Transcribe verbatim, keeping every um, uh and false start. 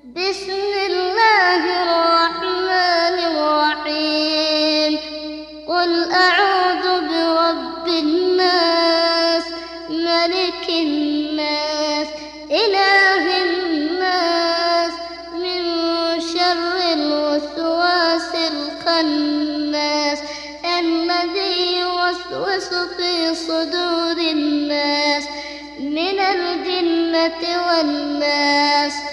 بسم الله الرحمن الرحيم. قل أعوذ برب الناس، ملك الناس، إله الناس، من شر الوسواس الخناس الذي يوسوس في صدور الناس من الجنة والناس.